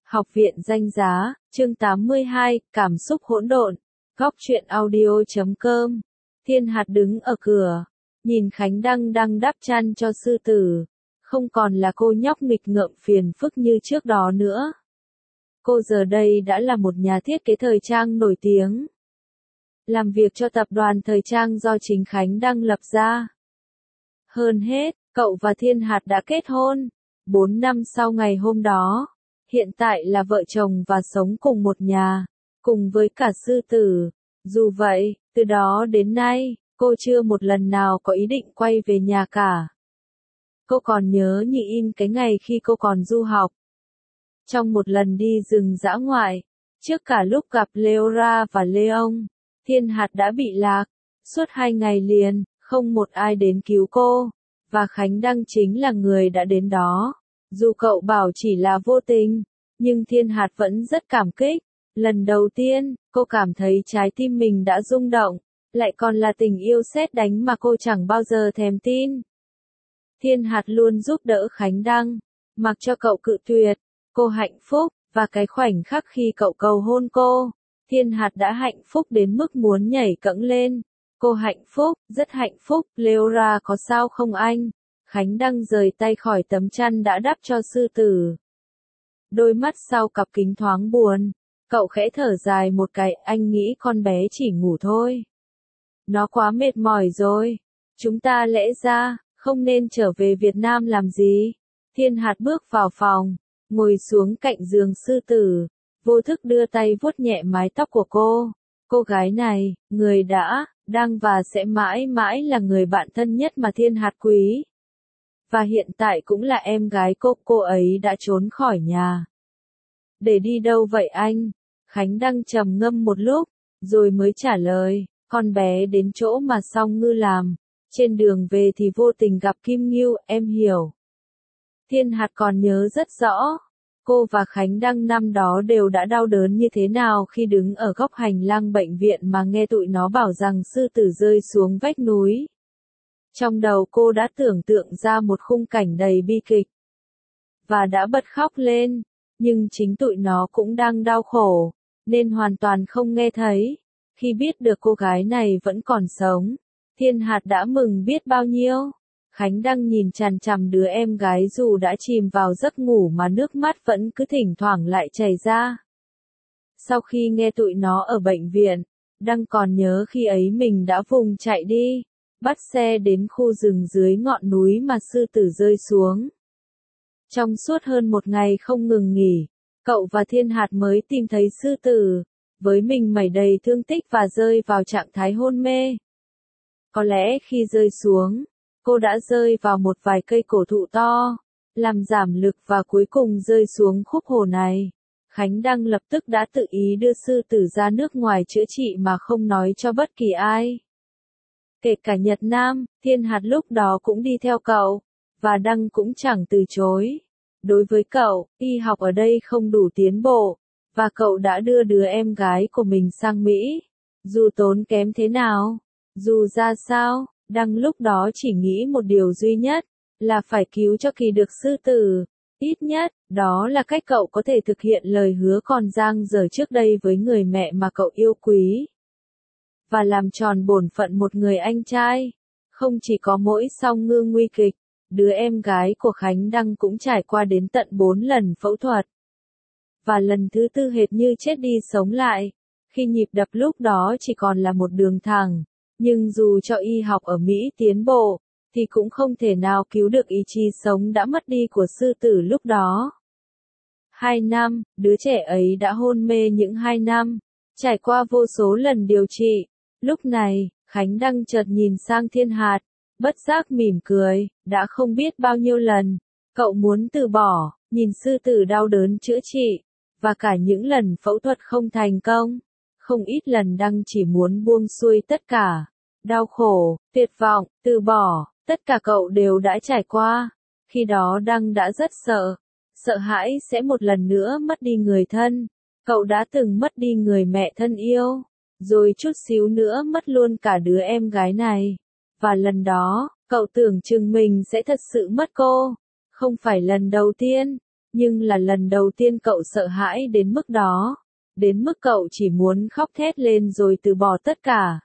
Học viện Danh Giá, chương 82, cảm xúc hỗn độn, góc truyện audio.com. Thiên Hạt đứng ở cửa, nhìn Khánh Đăng đang đắp chăn cho sư tử, không còn là cô nhóc nghịch ngợm phiền phức như trước đó nữa. Cô giờ đây đã là một nhà thiết kế thời trang nổi tiếng, làm việc cho tập đoàn thời trang do chính Khánh Đăng lập ra. Hơn hết, cậu và Thiên Hạt đã kết hôn, 4 năm sau ngày hôm đó. Hiện tại là vợ chồng và sống cùng một nhà, cùng với cả sư tử. Dù vậy, từ đó đến nay, cô chưa một lần nào có ý định quay về nhà cả. Cô còn nhớ như in cái ngày khi cô còn du học. Trong một lần đi rừng dã ngoại, trước cả lúc gặp Leora và Leon, Thiên Hạt đã bị lạc. Suốt 2 ngày liền, không một ai đến cứu cô, và Khánh Đăng chính là người đã đến đó. Dù cậu bảo chỉ là vô tình, nhưng Thiên Hạt vẫn rất cảm kích. Lần đầu tiên, cô cảm thấy trái tim mình đã rung động, lại còn là tình yêu sét đánh mà cô chẳng bao giờ thèm tin. Thiên Hạt luôn giúp đỡ Khánh Đăng, mặc cho cậu cự tuyệt, cô hạnh phúc, và cái khoảnh khắc khi cậu cầu hôn cô, Thiên Hạt đã hạnh phúc đến mức muốn nhảy cẫng lên. Cô hạnh phúc, rất hạnh phúc. Leora có sao không anh? Khánh Đăng rời tay khỏi tấm chăn đã đắp cho sư tử. Đôi mắt sau cặp kính thoáng buồn, cậu khẽ thở dài một cái, anh nghĩ con bé chỉ ngủ thôi. Nó quá mệt mỏi rồi, chúng ta lẽ ra, không nên trở về Việt Nam làm gì? Thiên Hạt bước vào phòng, ngồi xuống cạnh giường sư tử, vô thức đưa tay vuốt nhẹ mái tóc của cô. Cô gái này, người đã, đang và sẽ mãi mãi là người bạn thân nhất mà Thiên Hạt quý. Và hiện tại cũng là em gái cô ấy đã trốn khỏi nhà. Để đi đâu vậy anh? Khánh Đăng trầm ngâm một lúc, rồi mới trả lời, con bé đến chỗ mà Song Ngư làm. Trên đường về thì vô tình gặp Kim Ngưu, em hiểu. Thiên Hạt còn nhớ rất rõ, cô và Khánh Đăng năm đó đều đã đau đớn như thế nào khi đứng ở góc hành lang bệnh viện mà nghe tụi nó bảo rằng sư tử rơi xuống vách núi. Trong đầu cô đã tưởng tượng ra một khung cảnh đầy bi kịch, và đã bật khóc lên, nhưng chính tụi nó cũng đang đau khổ, nên hoàn toàn không nghe thấy. Khi biết được cô gái này vẫn còn sống, Thiên Hạt đã mừng biết bao nhiêu. Khánh Đăng nhìn chằm chằm đứa em gái dù đã chìm vào giấc ngủ mà nước mắt vẫn cứ thỉnh thoảng lại chảy ra. Sau khi nghe tụi nó ở bệnh viện, Đăng còn nhớ khi ấy mình đã vùng chạy đi, bắt xe đến khu rừng dưới ngọn núi mà sư tử rơi xuống. Trong suốt hơn một ngày không ngừng nghỉ, cậu và Thiên Hạt mới tìm thấy sư tử, với mình mẩy đầy thương tích và rơi vào trạng thái hôn mê. Có lẽ khi rơi xuống, cô đã rơi vào một vài cây cổ thụ to, làm giảm lực và cuối cùng rơi xuống khúc hồ này. Khánh Đăng lập tức đã tự ý đưa sư tử ra nước ngoài chữa trị mà không nói cho bất kỳ ai. Kể cả Nhật Nam, Thiên Hạt lúc đó cũng đi theo cậu, và Đăng cũng chẳng từ chối. Đối với cậu, y học ở đây không đủ tiến bộ, và cậu đã đưa đứa em gái của mình sang Mỹ. Dù tốn kém thế nào, dù ra sao, Đăng lúc đó chỉ nghĩ một điều duy nhất, là phải cứu cho Kỳ được sư tử. Ít nhất, đó là cách cậu có thể thực hiện lời hứa còn dang dở trước đây với người mẹ mà cậu yêu quý. Và làm tròn bổn phận một người anh trai. Không chỉ có mỗi Song Ngư nguy kịch, đứa em gái của Khánh Đăng cũng trải qua đến tận 4 lần phẫu thuật. Và lần thứ 4 hệt như chết đi sống lại, khi nhịp đập lúc đó chỉ còn là một đường thẳng. Nhưng dù cho y học ở Mỹ tiến bộ, thì cũng không thể nào cứu được ý chí sống đã mất đi của sư tử lúc đó. 2 năm, đứa trẻ ấy đã hôn mê những 2 năm, trải qua vô số lần điều trị. Lúc này, Khánh Đăng chợt nhìn sang Thiên Hạt, bất giác mỉm cười, đã không biết bao nhiêu lần, cậu muốn từ bỏ, nhìn sư tử đau đớn chữa trị, và cả những lần phẫu thuật không thành công. Không ít lần Đăng chỉ muốn buông xuôi tất cả, đau khổ, tuyệt vọng, từ bỏ, tất cả cậu đều đã trải qua. Khi đó Đăng đã rất sợ, sợ hãi sẽ một lần nữa mất đi người thân. Cậu đã từng mất đi người mẹ thân yêu, rồi chút xíu nữa mất luôn cả đứa em gái này. Và lần đó, cậu tưởng chừng mình sẽ thật sự mất cô. Không phải lần đầu tiên, Nhưng là lần đầu tiên cậu sợ hãi đến mức đó. Đến mức cậu chỉ muốn khóc thét lên rồi từ bỏ tất cả.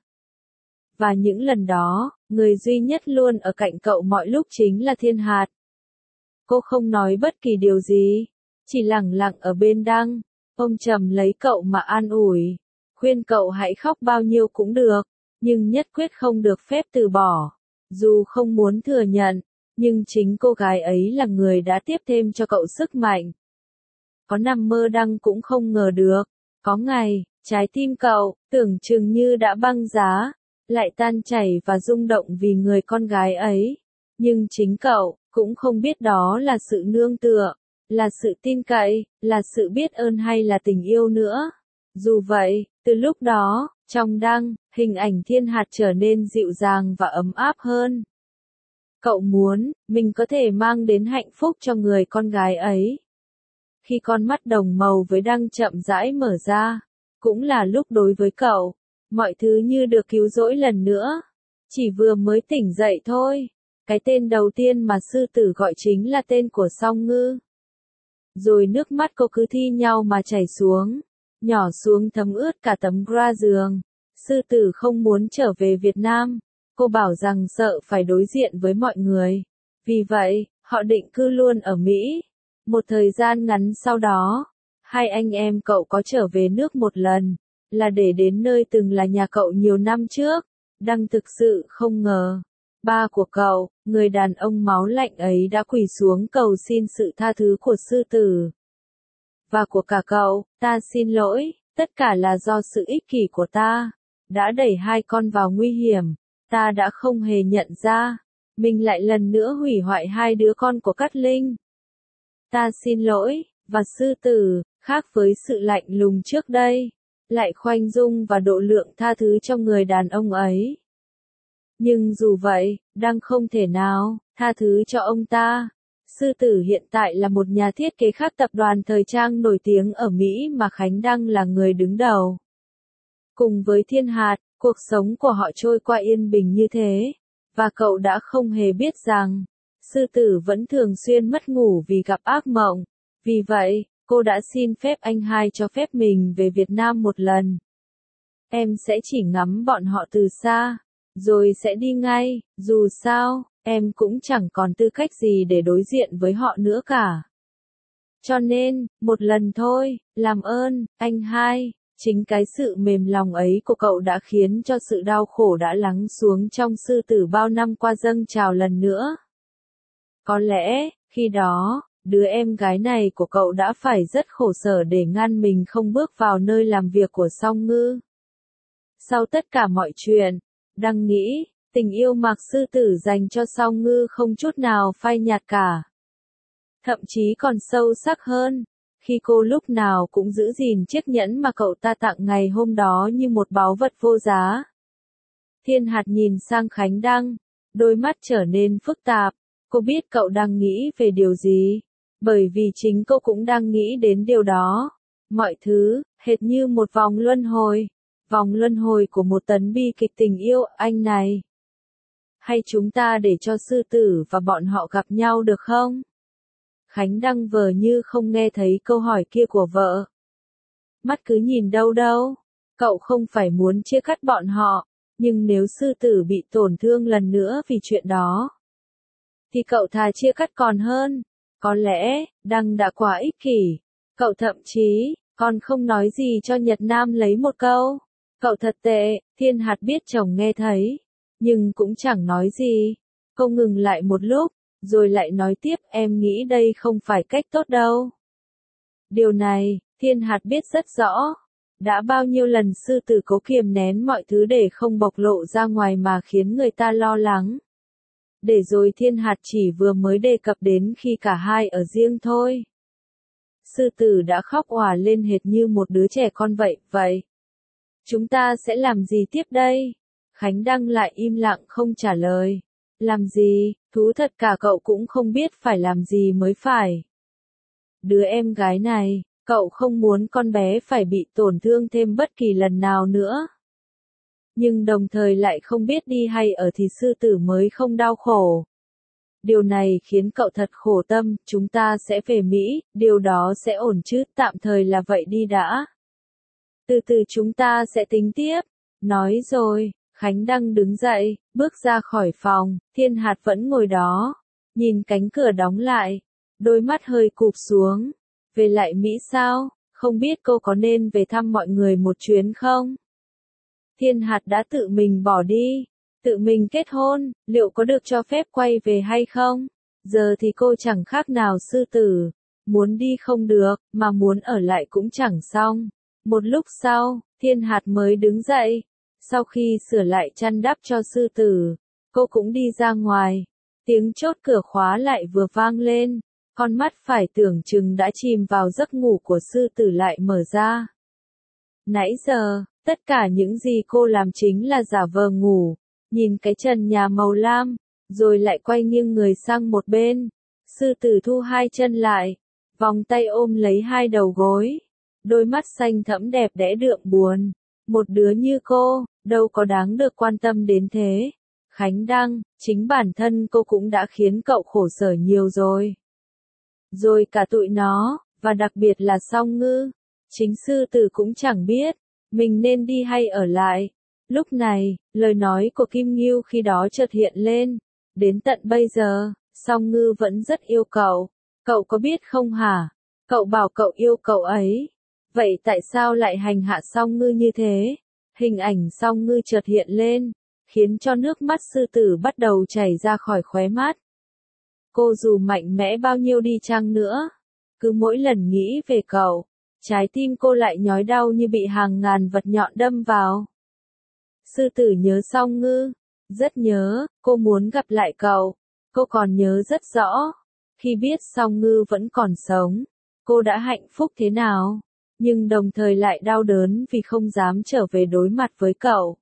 Và những lần đó, người duy nhất luôn ở cạnh cậu mọi lúc chính là Thiên Hạt. Cô không nói bất kỳ điều gì, chỉ lặng lặng ở bên Đăng, ôm chầm lấy cậu mà an ủi, khuyên cậu hãy khóc bao nhiêu cũng được, nhưng nhất quyết không được phép từ bỏ. Dù không muốn thừa nhận, nhưng chính cô gái ấy là người đã tiếp thêm cho cậu sức mạnh. Có nằm mơ Đăng cũng không ngờ được, có ngày, trái tim cậu, tưởng chừng như đã băng giá, lại tan chảy và rung động vì người con gái ấy. Nhưng chính cậu, cũng không biết đó là sự nương tựa, là sự tin cậy, là sự biết ơn hay là tình yêu nữa. Dù vậy, từ lúc đó, trong Đăng, hình ảnh Thiên Hạt trở nên dịu dàng và ấm áp hơn. Cậu muốn, mình có thể mang đến hạnh phúc cho người con gái ấy. Khi con mắt đồng màu với Đăng chậm rãi mở ra, cũng là lúc đối với cậu, mọi thứ như được cứu rỗi lần nữa. Chỉ vừa mới tỉnh dậy thôi. Cái tên đầu tiên mà sư tử gọi chính là tên của Song Ngư. Rồi nước mắt cô cứ thi nhau mà chảy xuống, nhỏ xuống thấm ướt cả tấm gra giường. Sư tử không muốn trở về Việt Nam. Cô bảo rằng sợ phải đối diện với mọi người. Vì vậy, họ định cư luôn ở Mỹ. Một thời gian ngắn sau đó, hai anh em cậu có trở về nước một lần, là để đến nơi từng là nhà cậu nhiều năm trước. Đăng thực sự không ngờ, ba của cậu, người đàn ông máu lạnh ấy đã quỳ xuống cầu xin sự tha thứ của sư tử. Và của cả cậu, ta xin lỗi, tất cả là do sự ích kỷ của ta, đã đẩy hai con vào nguy hiểm, ta đã không hề nhận ra, mình lại lần nữa hủy hoại hai đứa con của Cát Linh. Ta xin lỗi, và sư tử, khác với sự lạnh lùng trước đây, lại khoanh dung và độ lượng tha thứ cho người đàn ông ấy. Nhưng dù vậy, Đăng không thể nào tha thứ cho ông ta. Sư tử hiện tại là một nhà thiết kế khác tập đoàn thời trang nổi tiếng ở Mỹ mà Khánh Đăng là người đứng đầu. Cùng với Thiên Hạt, cuộc sống của họ trôi qua yên bình như thế, và cậu đã không hề biết rằng, sư tử vẫn thường xuyên mất ngủ vì gặp ác mộng. Vì vậy, cô đã xin phép anh hai cho phép mình về Việt Nam một lần. Em sẽ chỉ ngắm bọn họ từ xa, rồi sẽ đi ngay, dù sao, em cũng chẳng còn tư cách gì để đối diện với họ nữa cả. Cho nên, một lần thôi, làm ơn, anh hai. Chính cái sự mềm lòng ấy của cậu đã khiến cho sự đau khổ đã lắng xuống trong sư tử bao năm qua dâng trào lần nữa. Có lẽ, khi đó, đứa em gái này của cậu đã phải rất khổ sở để ngăn mình không bước vào nơi làm việc của Song Ngư. Sau tất cả mọi chuyện, Đăng nghĩ, tình yêu Mạc sư tử dành cho Song Ngư không chút nào phai nhạt cả. Thậm chí còn sâu sắc hơn, khi cô lúc nào cũng giữ gìn chiếc nhẫn mà cậu ta tặng ngày hôm đó như một báu vật vô giá. Thiên Hạt nhìn sang Khánh Đăng, đôi mắt trở nên phức tạp, cô biết cậu đang nghĩ về điều gì, bởi vì chính cô cũng đang nghĩ đến điều đó. Mọi thứ, hệt như một vòng luân hồi của một tấn bi kịch tình yêu anh này. Hay chúng ta để cho sư tử và bọn họ gặp nhau được không? Khánh Đăng vờ như không nghe thấy câu hỏi kia của vợ. Mắt cứ nhìn đâu đâu, cậu không phải muốn chia cắt bọn họ, nhưng nếu sư tử bị tổn thương lần nữa vì chuyện đó, thì cậu thà chia cắt còn hơn. Có lẽ, Đăng đã quá ích kỷ, cậu thậm chí, còn không nói gì cho Nhật Nam lấy một câu. Cậu thật tệ. Thiên Hạt biết chồng nghe thấy, nhưng cũng chẳng nói gì. Cô ngừng lại một lúc, rồi lại nói tiếp, em nghĩ đây không phải cách tốt đâu. Điều này, Thiên Hạt biết rất rõ. Đã bao nhiêu lần sư tử cố kiềm nén mọi thứ để không bộc lộ ra ngoài mà khiến người ta lo lắng. Để rồi Thiên Hạt chỉ vừa mới đề cập đến khi cả hai ở riêng thôi. Sư tử đã khóc òa lên hệt như một đứa trẻ con vậy. Chúng ta sẽ làm gì tiếp đây? Khánh Đăng lại im lặng không trả lời. Làm gì, thú thật cả cậu cũng không biết phải làm gì mới phải. Đứa em gái này, cậu không muốn con bé phải bị tổn thương thêm bất kỳ lần nào nữa. Nhưng đồng thời lại không biết đi hay ở thì sư tử mới không đau khổ. điều này khiến cậu thật khổ tâm, chúng ta sẽ về Mỹ, điều đó sẽ ổn chứ, tạm thời là vậy đi đã. Từ từ chúng ta sẽ tính tiếp. Nói rồi, Khánh Đăng đứng dậy, bước ra khỏi phòng, Thiên Hạt vẫn ngồi đó, nhìn cánh cửa đóng lại, đôi mắt hơi cụp xuống. Về lại Mỹ sao? Không biết cô có nên về thăm mọi người một chuyến không? Thiên Hạt đã tự mình bỏ đi, tự mình kết hôn, liệu có được cho phép quay về hay không? Giờ thì cô chẳng khác nào sư tử, muốn đi không được, mà muốn ở lại cũng chẳng xong. Một lúc sau, Thiên Hạt mới đứng dậy, sau khi sửa lại chăn đắp cho sư tử, cô cũng đi ra ngoài. Tiếng chốt cửa khóa lại vừa vang lên, con mắt phải tưởng chừng đã chìm vào giấc ngủ của sư tử lại mở ra. Nãy giờ, tất cả những gì cô làm chính là giả vờ ngủ, nhìn cái trần nhà màu lam, rồi lại quay nghiêng người sang một bên. Sư tử thu hai chân lại, vòng tay ôm lấy hai đầu gối, đôi mắt xanh thẫm đẹp đẽ đượm buồn. Một đứa như cô, đâu có đáng được quan tâm đến thế. Khánh Đăng, chính bản thân cô cũng đã khiến cậu khổ sở nhiều rồi. Rồi cả tụi nó, và đặc biệt là Song Ngư. Chính sư tử cũng chẳng biết, mình nên đi hay ở lại. Lúc này, lời nói của Kim Ngưu khi đó chợt hiện lên. Đến tận bây giờ, Song Ngư vẫn rất yêu cậu. Cậu có biết không hả? Cậu bảo cậu yêu cậu ấy. Vậy tại sao lại hành hạ Song Ngư như thế? Hình ảnh Song Ngư chợt hiện lên, khiến cho nước mắt sư tử bắt đầu chảy ra khỏi khóe mắt. Cô dù mạnh mẽ bao nhiêu đi chăng nữa, cứ mỗi lần nghĩ về cậu, trái tim cô lại nhói đau như bị hàng ngàn vật nhọn đâm vào. Sư tử nhớ Song Ngư, rất nhớ, cô muốn gặp lại cậu. Cô còn nhớ rất rõ, khi biết Song Ngư vẫn còn sống, cô đã hạnh phúc thế nào, nhưng đồng thời lại đau đớn vì không dám trở về đối mặt với cậu.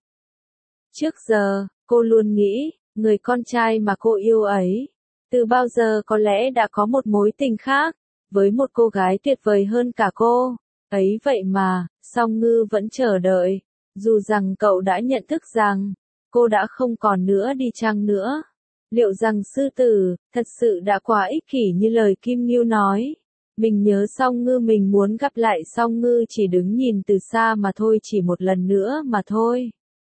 Trước giờ, cô luôn nghĩ, người con trai mà cô yêu ấy, từ bao giờ có lẽ đã có một mối tình khác, với một cô gái tuyệt vời hơn cả cô. Ấy vậy mà, Song Ngư vẫn chờ đợi, dù rằng cậu đã nhận thức rằng, cô đã không còn nữa đi chăng nữa. Liệu rằng sư tử, thật sự đã quá ích kỷ như lời Kim Ngưu nói? Mình nhớ Song Ngư, mình muốn gặp lại Song Ngư, chỉ đứng nhìn từ xa mà thôi, chỉ một lần nữa mà thôi.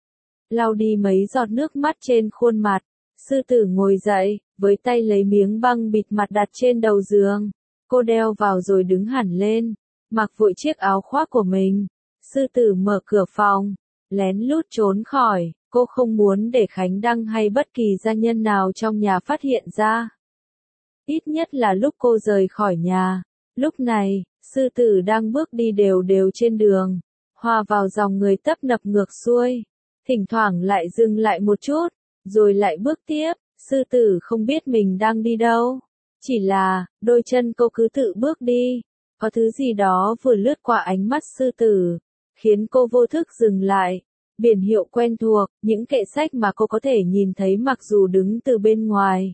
Lau đi mấy giọt nước mắt trên khuôn mặt, sư tử ngồi dậy, với tay lấy miếng băng bịt mặt đặt trên đầu giường. Cô đeo vào rồi đứng hẳn lên, mặc vội chiếc áo khoác của mình. Sư tử mở cửa phòng, lén lút trốn khỏi, cô không muốn để Khánh Đăng hay bất kỳ gia nhân nào trong nhà phát hiện ra. Ít nhất là lúc cô rời khỏi nhà. Lúc này, sư tử đang bước đi đều đều trên đường, hòa vào dòng người tấp nập ngược xuôi. Thỉnh thoảng lại dừng lại một chút, rồi lại bước tiếp. Sư tử không biết mình đang đi đâu. Chỉ là, đôi chân cô cứ tự bước đi. Có thứ gì đó vừa lướt qua ánh mắt sư tử, khiến cô vô thức dừng lại. Biển hiệu quen thuộc, những kệ sách mà cô có thể nhìn thấy mặc dù đứng từ bên ngoài.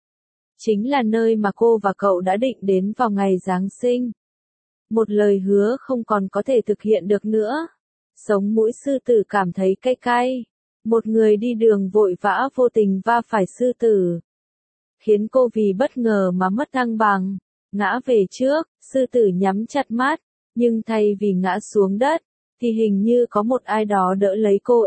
Chính là nơi mà cô và cậu đã định đến vào ngày Giáng sinh. Một lời hứa không còn có thể thực hiện được nữa. Sống mũi sư tử cảm thấy cay cay. Một người đi đường vội vã vô tình va phải sư tử, khiến cô vì bất ngờ mà mất thăng bằng, ngã về trước. Sư tử nhắm chặt mắt, nhưng thay vì ngã xuống đất, thì hình như có một ai đó đỡ lấy cô.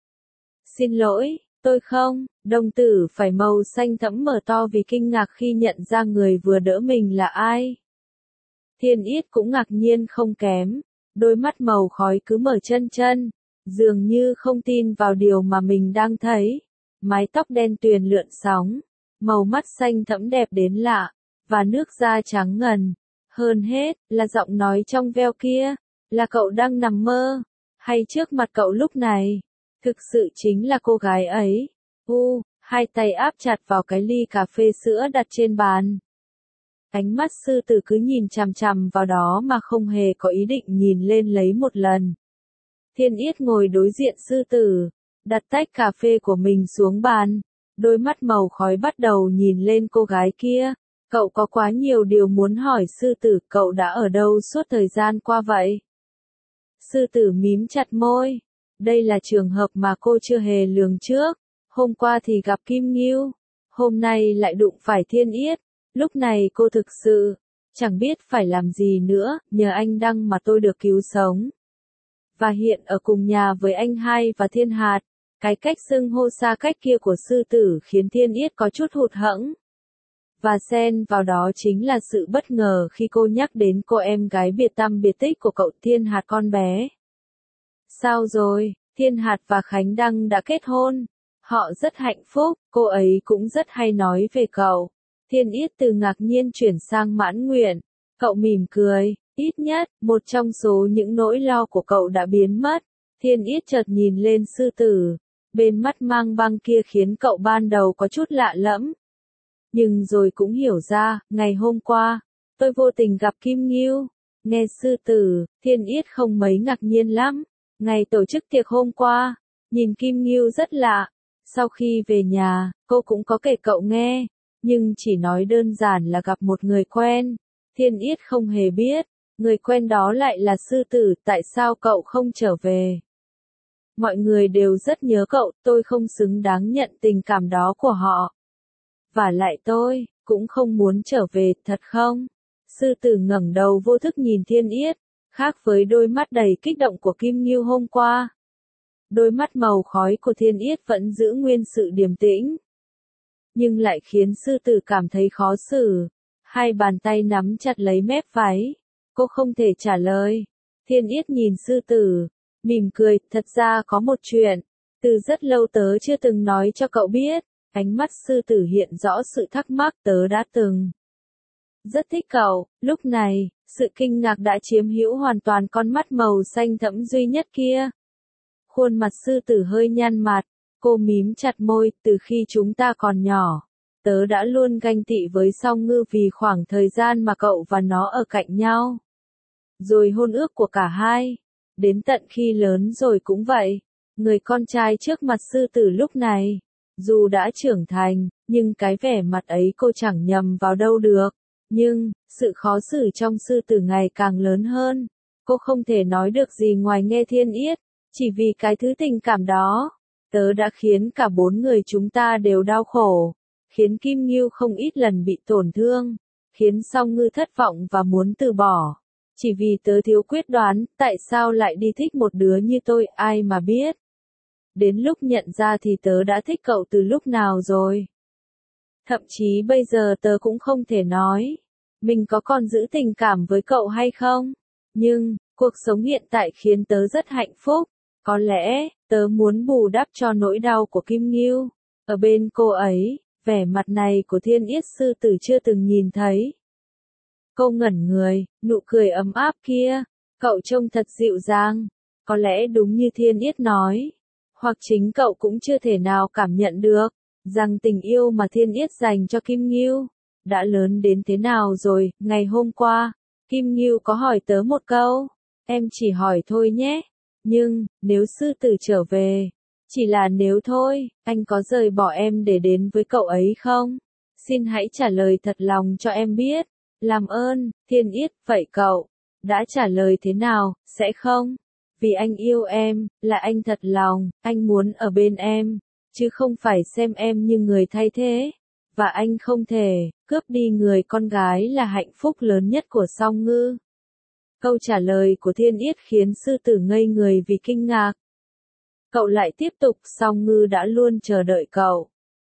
Xin lỗi, tôi không. Đồng tử phải màu xanh thẫm mở to vì kinh ngạc khi nhận ra người vừa đỡ mình là ai. Thiên Yết cũng ngạc nhiên không kém, đôi mắt màu khói cứ mở chân chân, dường như không tin vào điều mà mình đang thấy. Mái tóc đen tuyền lượn sóng, màu mắt xanh thẫm đẹp đến lạ, và nước da trắng ngần. Hơn hết, là giọng nói trong veo kia, là cậu đang nằm mơ, hay trước mặt cậu lúc này, thực sự chính là cô gái ấy. Hai tay áp chặt vào cái ly cà phê sữa đặt trên bàn. Ánh mắt sư tử cứ nhìn chằm chằm vào đó mà không hề có ý định nhìn lên lấy một lần. Thiên Yết ngồi đối diện sư tử, đặt tách cà phê của mình xuống bàn, đôi mắt màu khói bắt đầu nhìn lên cô gái kia. Cậu có quá nhiều điều muốn hỏi sư tử, cậu đã ở đâu suốt thời gian qua vậy? Sư tử mím chặt môi. Đây là trường hợp mà cô chưa hề lường trước. Hôm qua thì gặp Kim Ngưu, Hôm nay lại đụng phải Thiên Yết, lúc này cô thực sự chẳng biết phải làm gì nữa, nhờ anh Đăng mà tôi được cứu sống. Và hiện ở cùng nhà với anh Hai và Thiên Hạt, cái cách xưng hô xa cách kia của sư tử khiến Thiên Yết có chút hụt hẫng. Và xen vào đó chính là sự bất ngờ khi cô nhắc đến cô em gái biệt tăm biệt tích của cậu Thiên Hạt con bé. Sao rồi, Thiên Hạt và Khánh Đăng đã kết hôn. Họ rất hạnh phúc, cô ấy cũng rất hay nói về cậu. Thiên Yết từ ngạc nhiên chuyển sang mãn nguyện. Cậu mỉm cười, ít nhất, một trong số những nỗi lo của cậu đã biến mất. Thiên Yết chợt nhìn lên sư tử. Bên mắt mang băng kia khiến cậu ban đầu có chút lạ lẫm. Nhưng rồi cũng hiểu ra, ngày hôm qua, tôi vô tình gặp Kim Ngưu. Nghe sư tử, Thiên Yết không mấy ngạc nhiên lắm. Ngày tổ chức tiệc hôm qua, nhìn Kim Ngưu rất lạ. Sau khi về nhà, cô cũng có kể cậu nghe, nhưng chỉ nói đơn giản là gặp một người quen. Thiên Yết không hề biết, người quen đó lại là sư tử, tại sao cậu không trở về? Mọi người đều rất nhớ cậu, tôi không xứng đáng nhận tình cảm đó của họ. Và lại tôi, cũng không muốn trở về, thật không? Sư tử ngẩng đầu vô thức nhìn Thiên Yết, khác với đôi mắt đầy kích động của Kim Ngưu hôm qua. Đôi mắt màu khói của Thiên Yết vẫn giữ nguyên sự điềm tĩnh. Nhưng lại khiến sư tử cảm thấy khó xử. Hai bàn tay nắm chặt lấy mép váy. Cô không thể trả lời. Thiên Yết nhìn sư tử, mỉm cười, thật ra có một chuyện. Từ rất lâu tớ chưa từng nói cho cậu biết. Ánh mắt sư tử hiện rõ sự thắc mắc, tớ đã từng rất thích cậu. Lúc này, sự kinh ngạc đã chiếm hữu hoàn toàn con mắt màu xanh thẫm duy nhất kia. Khuôn mặt sư tử hơi nhăn mặt, cô mím chặt môi, từ khi chúng ta còn nhỏ. Tớ đã luôn ganh tị với Song Ngư vì khoảng thời gian mà cậu và nó ở cạnh nhau. Rồi hôn ước của cả hai. Đến tận khi lớn rồi cũng vậy. Người con trai trước mặt sư tử lúc này, dù đã trưởng thành, nhưng cái vẻ mặt ấy cô chẳng nhầm vào đâu được. Nhưng, sự khó xử trong sư tử ngày càng lớn hơn. Cô không thể nói được gì ngoài nghe Thiên Yết. Chỉ vì cái thứ tình cảm đó, tớ đã khiến cả bốn người chúng ta đều đau khổ. Khiến Kim Ngưu không ít lần bị tổn thương. Khiến Song Ngư thất vọng và muốn từ bỏ. Chỉ vì tớ thiếu quyết đoán, tại sao lại đi thích một đứa như tôi, ai mà biết. Đến lúc nhận ra thì tớ đã thích cậu từ lúc nào rồi. Thậm chí bây giờ tớ cũng không thể nói, mình có còn giữ tình cảm với cậu hay không. Nhưng, cuộc sống hiện tại khiến tớ rất hạnh phúc. Có lẽ, tớ muốn bù đắp cho nỗi đau của Kim Ngưu. Ở bên cô ấy, vẻ mặt này của Thiên Yết sư tử chưa từng nhìn thấy. Cô ngẩn người, nụ cười ấm áp kia, cậu trông thật dịu dàng. Có lẽ đúng như Thiên Yết nói, hoặc chính cậu cũng chưa thể nào cảm nhận được, rằng tình yêu mà Thiên Yết dành cho Kim Ngưu, đã lớn đến thế nào rồi. Ngày hôm qua, Kim Ngưu có hỏi tớ một câu, em chỉ hỏi thôi nhé. Nhưng, nếu sư tử trở về, chỉ là nếu thôi, anh có rời bỏ em để đến với cậu ấy không? Xin hãy trả lời thật lòng cho em biết. Làm ơn, Thiên Yết, vậy cậu đã trả lời thế nào, sẽ không? Vì anh yêu em, là anh thật lòng, anh muốn ở bên em, chứ không phải xem em như người thay thế. Và anh không thể cướp đi người con gái là hạnh phúc lớn nhất của Song Ngư. Câu trả lời của Thiên Yết khiến sư tử ngây người vì kinh ngạc. Cậu lại tiếp tục, Song Ngư đã luôn chờ đợi cậu.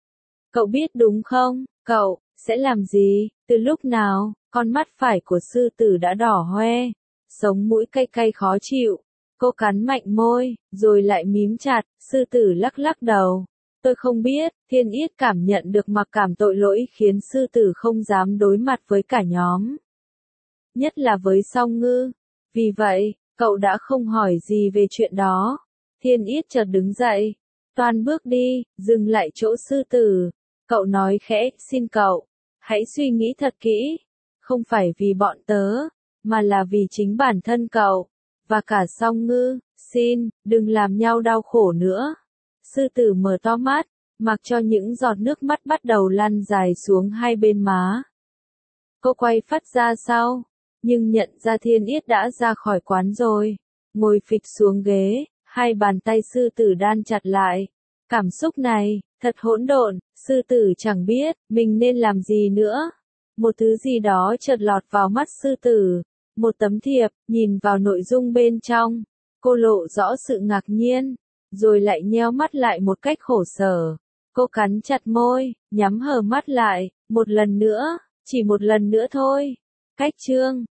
Cậu biết đúng không, cậu sẽ làm gì, từ lúc nào? Con mắt phải của sư tử đã đỏ hoe, sống mũi cay cay khó chịu. Cô cắn mạnh môi, rồi lại mím chặt, sư tử lắc lắc đầu. Tôi không biết. Thiên Yết cảm nhận được mặc cảm tội lỗi khiến sư tử không dám đối mặt với cả nhóm. Nhất là với Song Ngư. Vì vậy, cậu đã không hỏi gì về chuyện đó. Thiên Yết chợt đứng dậy, toan bước đi, dừng lại chỗ sư tử. Cậu nói khẽ, xin cậu, hãy suy nghĩ thật kỹ. Không phải vì bọn tớ, mà là vì chính bản thân cậu, và cả Song Ngư. Xin, đừng làm nhau đau khổ nữa. Sư tử mở to mắt, mặc cho những giọt nước mắt bắt đầu lăn dài xuống hai bên má. Cô quay phát ra sau, nhưng nhận ra Thiên Yết đã ra khỏi quán rồi. Ngồi phịch xuống ghế, hai bàn tay sư tử đan chặt lại. Cảm xúc này, thật hỗn độn, sư tử chẳng biết, mình nên làm gì nữa. Một thứ gì đó chợt lọt vào mắt sư tử. Một tấm thiệp, nhìn vào nội dung bên trong. Cô lộ rõ sự ngạc nhiên, rồi lại nheo mắt lại một cách khổ sở. Cô cắn chặt môi, nhắm hờ mắt lại, một lần nữa, chỉ một lần nữa thôi. Cách chương